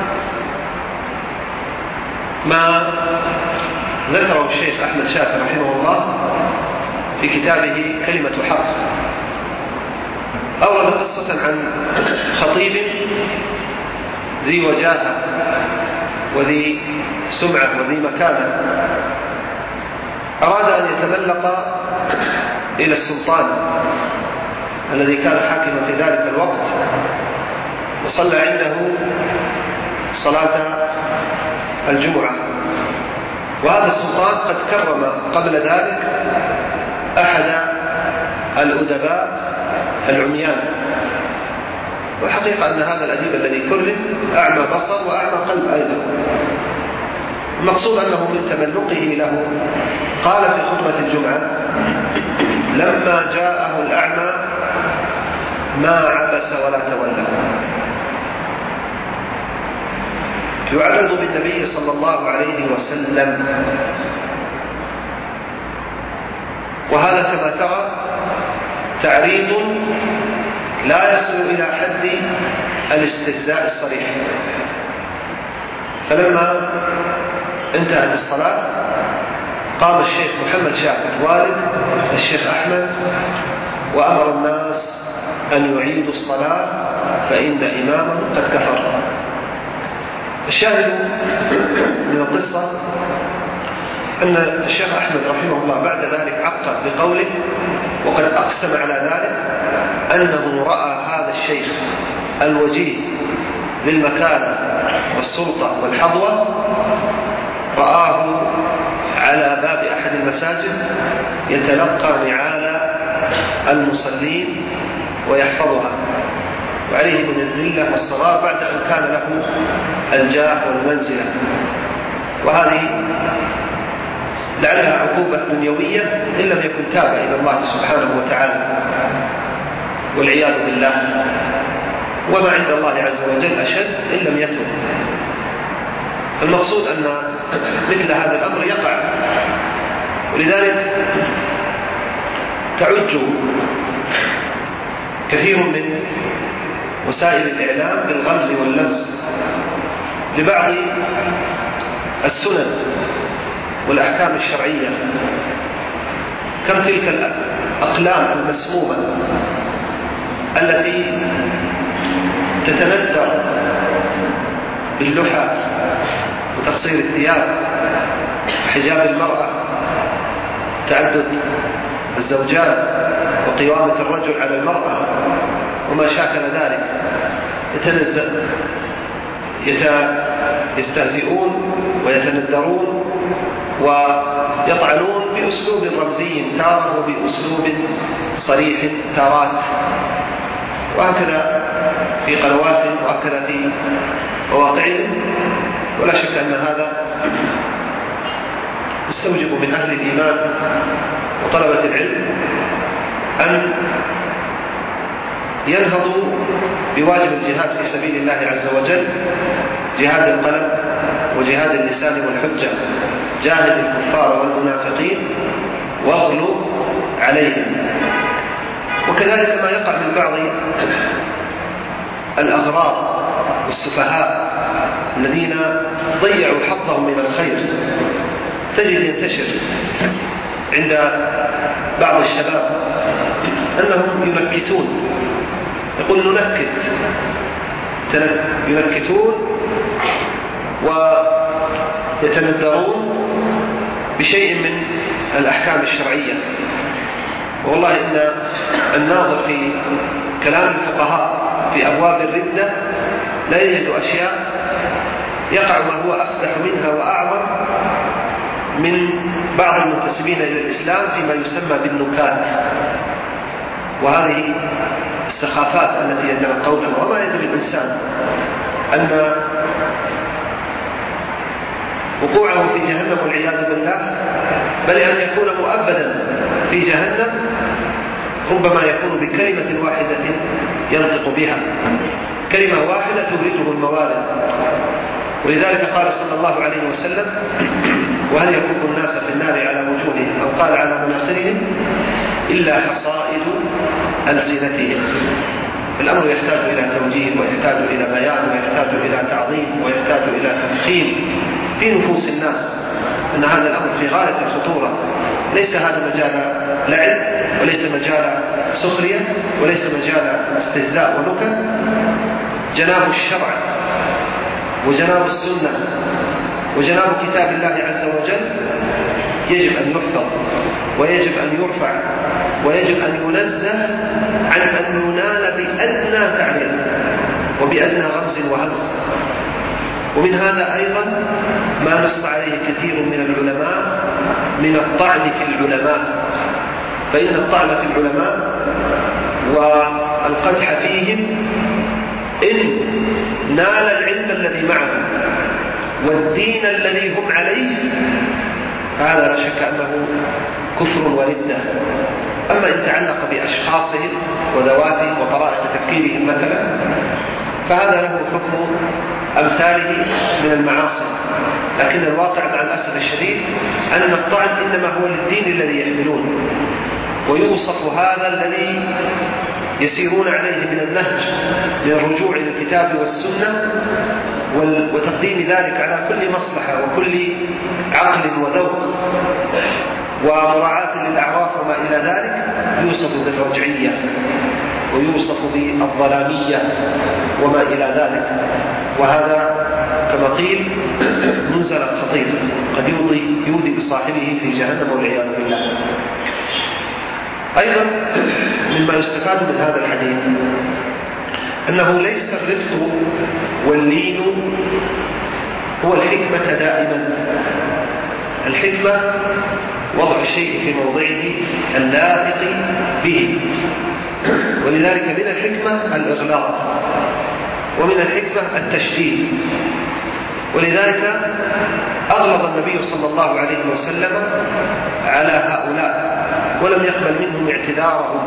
ما ذكره الشيخ أحمد شاكر رحمه الله في كتابه كلمة حق. أورد قصة عن خطيب ذي وجاهة وذي سمعة وذي مكانة أراد أن يتملق إلى السلطان الذي كان حاكما في ذلك الوقت، وصلى عنده صلاة الجمعة. وهذا السلطان قد كرم قبل ذلك أحد الأدباء العميان، والحقيقة أن هذا الأديب الذي كرم أعمى بصر وأعمى قلب أيضا. المقصود أنه من تملقه له قال في خطبة الجمعة: لما جاءه الأعمى ما عبس ولا تولى. يعرض بالنبي صلى الله عليه وسلم، وهذا كما ترى تعريض لا يصل إلى حد الاستهزاء الصريح. فلما انتهت الصلاة قام الشيخ محمد شاكر والد الشيخ أحمد وأمر الناس أن يعيدوا الصلاة فإن إمامهم قد كفر. الشاهد من القصة أن الشيخ أحمد رحمه الله بعد ذلك عقب بقوله: وقد أقسم على ذلك أنه رأى هذا الشيخ الوجيه للمكانة والسلطة والحظوة، رآه على باب أحد المساجد يتلقى نعال المصلين ويحفظها، وعليه من الذلة والصغار بعد أن كان له الجاه والمنزلة. وهذه لعلها عقوبة دنيوية إن لم يكن تاب إلى الله سبحانه وتعالى، والعياذ بالله. وما عند الله عز وجل أشد إن لم يتب. المقصود أن مثل هذا الأمر يقع، ولذلك تعج كثير من وسائل الإعلام بالغمز واللمس لبعض السنن والأحكام الشرعية، كم تلك الأقلام المسمومة التي تتندر باللحى وتقصير الثياب وحجاب المرأة، تعدد الزوجات وقوامة الرجل على المرأة وما شاكل ذلك، يستهزئون ويتندرون ويطعنون بأسلوب رمزي تارة وبأسلوب صريح تارات، وهكذا في قنوات وهكذا في مواقعهم. ولا شك أن هذا يستوجب من أهل الإيمان وطلبة العلم أن ينهضوا بواجب الجهاد في سبيل الله عز وجل، جهاد القلب وجهاد اللسان والحجة، جاهد الكفار والمنافقين واغلوا عليهم. وكذلك ما يقع من بعض الأغرار والسفهاء الذين ضيعوا حظهم من الخير، تجد ينتشر عند بعض الشباب أنهم ينكتون، يقول ننكت، ينكتون ويتندرون بشيء من الأحكام الشرعية. والله إن الناظر في كلام الفقهاء في أبواب الردة لا يجد أشياء يقع ما هو أفضح منها وأعظم من بعض المنتسبين إلى الإسلام فيما يسمى بالنكات، وهذه السخافات التي يتلقونها. وما يدري الإنسان أن وقوعه في جهنم والعياذ بالله، بل أن يكون مؤبدا في جهنم ربما يكون بكلمة واحدة ينطق بها، كلمة واحدة تورثه الموارد. ولذلك قال صلى الله عليه وسلم: وهل يكب الناس في النار على وجوههم أو قال على مناخرهم إلا حصائد ألسنتهم. الأمر يحتاج إلى توجيه ويحتاج إلى بيان ويحتاج إلى تعظيم ويحتاج إلى تفخيم في نفوس الناس أن هذا الأمر في غاية الخطورة. ليس هذا مجال لعب، وليس مجال سخرية، وليس مجال استهزاء ونكت. جناب الشرع وجناب السنة وجناب كتاب الله عز وجل يجب أن يحفظ ويجب أن يرفع ويجب أن ينزه عن أن ينال بأدنى تعليم وبأدنى غمز وهمس. ومن هذا أيضا ما نص عليه كثير من العلماء من الطعن في العلماء، فإن الطعن في العلماء والقدح فيهم إن نال العلم الذي معهم والدين الذي هم عليه فهذا لا شك أنه كفر وردة. أما إن تعلق بأشخاصهم وذواتهم وطرائق تفكيرهم مثلا فهذا له حكم أمثاله من المعاصي. لكن الواقع مع الأسف الشديد أن الطعن إنما هو للدين الذي يحملون، ويوصف هذا الذي يسيرون عليه من النهج من الرجوع إلى الكتاب والسنة وتقديم ذلك على كل مصلحة وكل عقل وذوق ومراعاة للأعراف وما إلى ذلك، يوصف بالرجعية. ويوصف بالظلامية وما إلى ذلك، وهذا كما قيل منزل خطير قد يودي بصاحبه في جهنم والعياذ بالله. أيضا مما يستفاد من هذا الحديث أنه ليس الرفق واللين هو الحكمة دائما. الحكمة وضع الشيء في موضعه اللائق به، ولذلك من الحكمة الإغلاق، ومن الحكمة التشديد. ولذلك أغلظ النبي صلى الله عليه وسلم على هؤلاء ولم يقبل منهم اعتذارهم،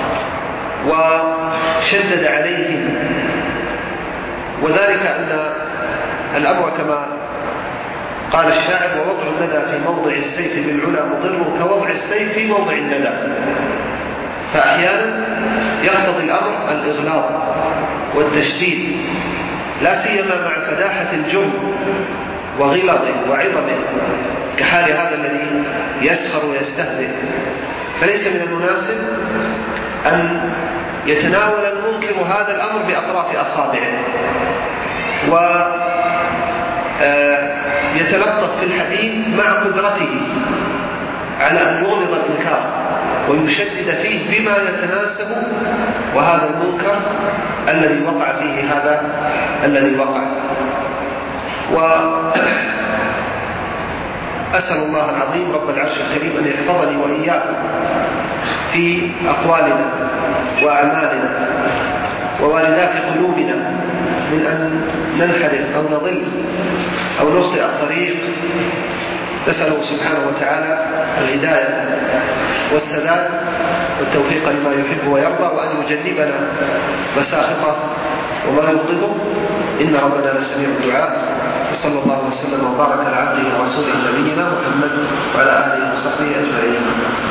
وشدد عليهم، وذلك أن الأمر كما قال الشاعر: ووضع الندى في موضع السيف بالعلا مضر كوضع السيف في موضع الندى. فأحيانا يقتضي الأمر الإغلاظ والتشديد، لا سيما مع فداحة الجرم وغلظه وعظمه كحال هذا الذي يسخر ويستهزئ. فليس من المناسب أن يتناول المنكر هذا الأمر بأطراف أصابعه ويتلطف في الحديث مع قدرته على أن يغلظ الإنكار ويشدد فيه بما يتناسب وهذا المنكر الذي وقع فيه هذا الذي وقع. وأسأل الله العظيم رب العرش الكريم أن يحفظني وإياكم في أقوالنا وأعمالنا وواردات قلوبنا من أن ننحرف أو نضل أو نخطئ الطريق. نسأله سبحانه وتعالى الهداية والسداد والتوفيق لما يحب ويرضى، وأن يجنبنا مساخطه وما يغضبه، إن ربنا لسميع الدعاء. وصلى الله وسلم وبارك على عبده ورسوله نبينا محمد وعلى آله وصحبه أجمعين.